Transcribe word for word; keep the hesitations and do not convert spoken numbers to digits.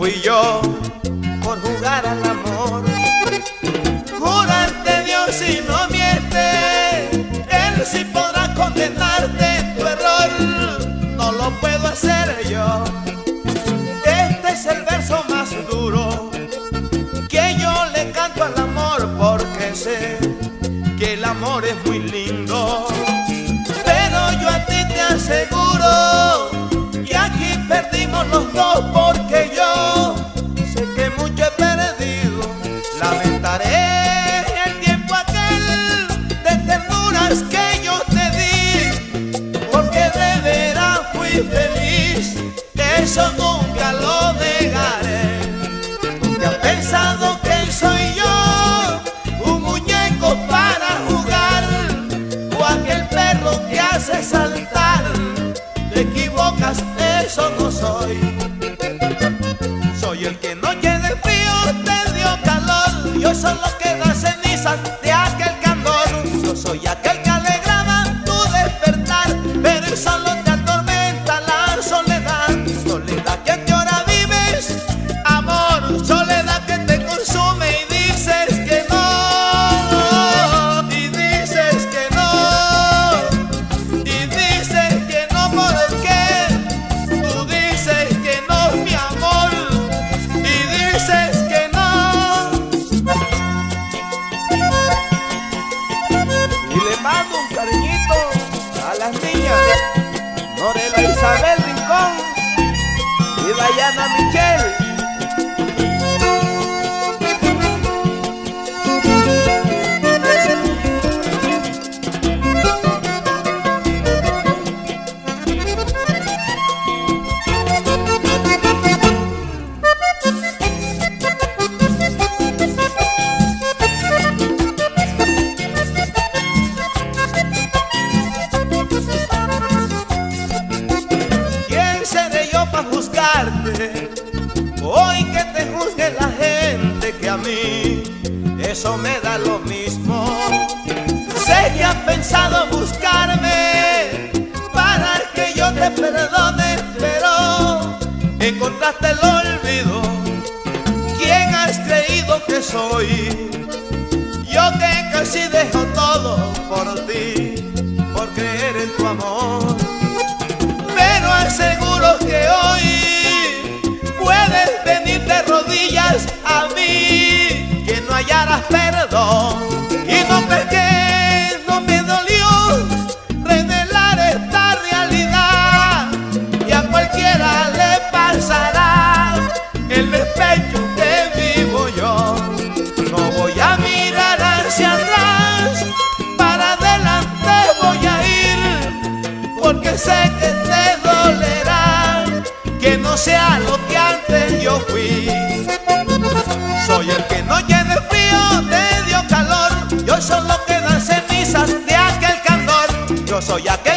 fui yo por jugar al amor. Jura ante Dios y no miente, Él sí podrá condenarte tu error, no lo puedo hacer yo. Este es el verso más duro que yo le canto al amor, porque sé que el amor es muy lindo. Pero yo a ti te aseguro que aquí perdimos los dos, porque yo sé que mucho he perdido. Lamentaré el tiempo aquel de ternuras que yo te di, porque de veras fui feliz, eso nunca lo negaré. ¿Nunca has pensado que soy yo un muñeco para jugar, o aquel perro que hace saltar? Te equivocas, eso no soy. Soy el que noche de frío te dio calor, yo solo queda cenizas de aquel candor. Yo soy aquel que alegraba tu despertar, pero solo te atormenta la soledad. Soledad que a qué hora vives, amor, soledad que te consume y dices que no, y dices que no, y dices que no, ¿por qué? Tú dices que no, mi amor, y dices que no. Y le mando un cariñito a las niñas Norela Isabel Rincón y Dayana Michelle. Hoy que te juzgue la gente, que a mí eso me da lo mismo. Sé que has pensado buscarme para que yo te perdone, pero encontraste el olvido. ¿Quién has creído que soy? Yo que casi dejo todo por ti, por creer en tu amor. Pero aseguro que hoy puedes venir de rodillas a mí, que no hallarás perdón. Y no crees que no me dolió revelar esta realidad, y a cualquiera le pasará el despecho que vivo yo. No voy a mirar hacia atrás, para adelante voy a ir, porque sé que te dolerá que no sea lo que antes yo fui. Soy el que noche de frío te dio calor, yo solo quedan cenizas de aquel candor. Yo soy aquel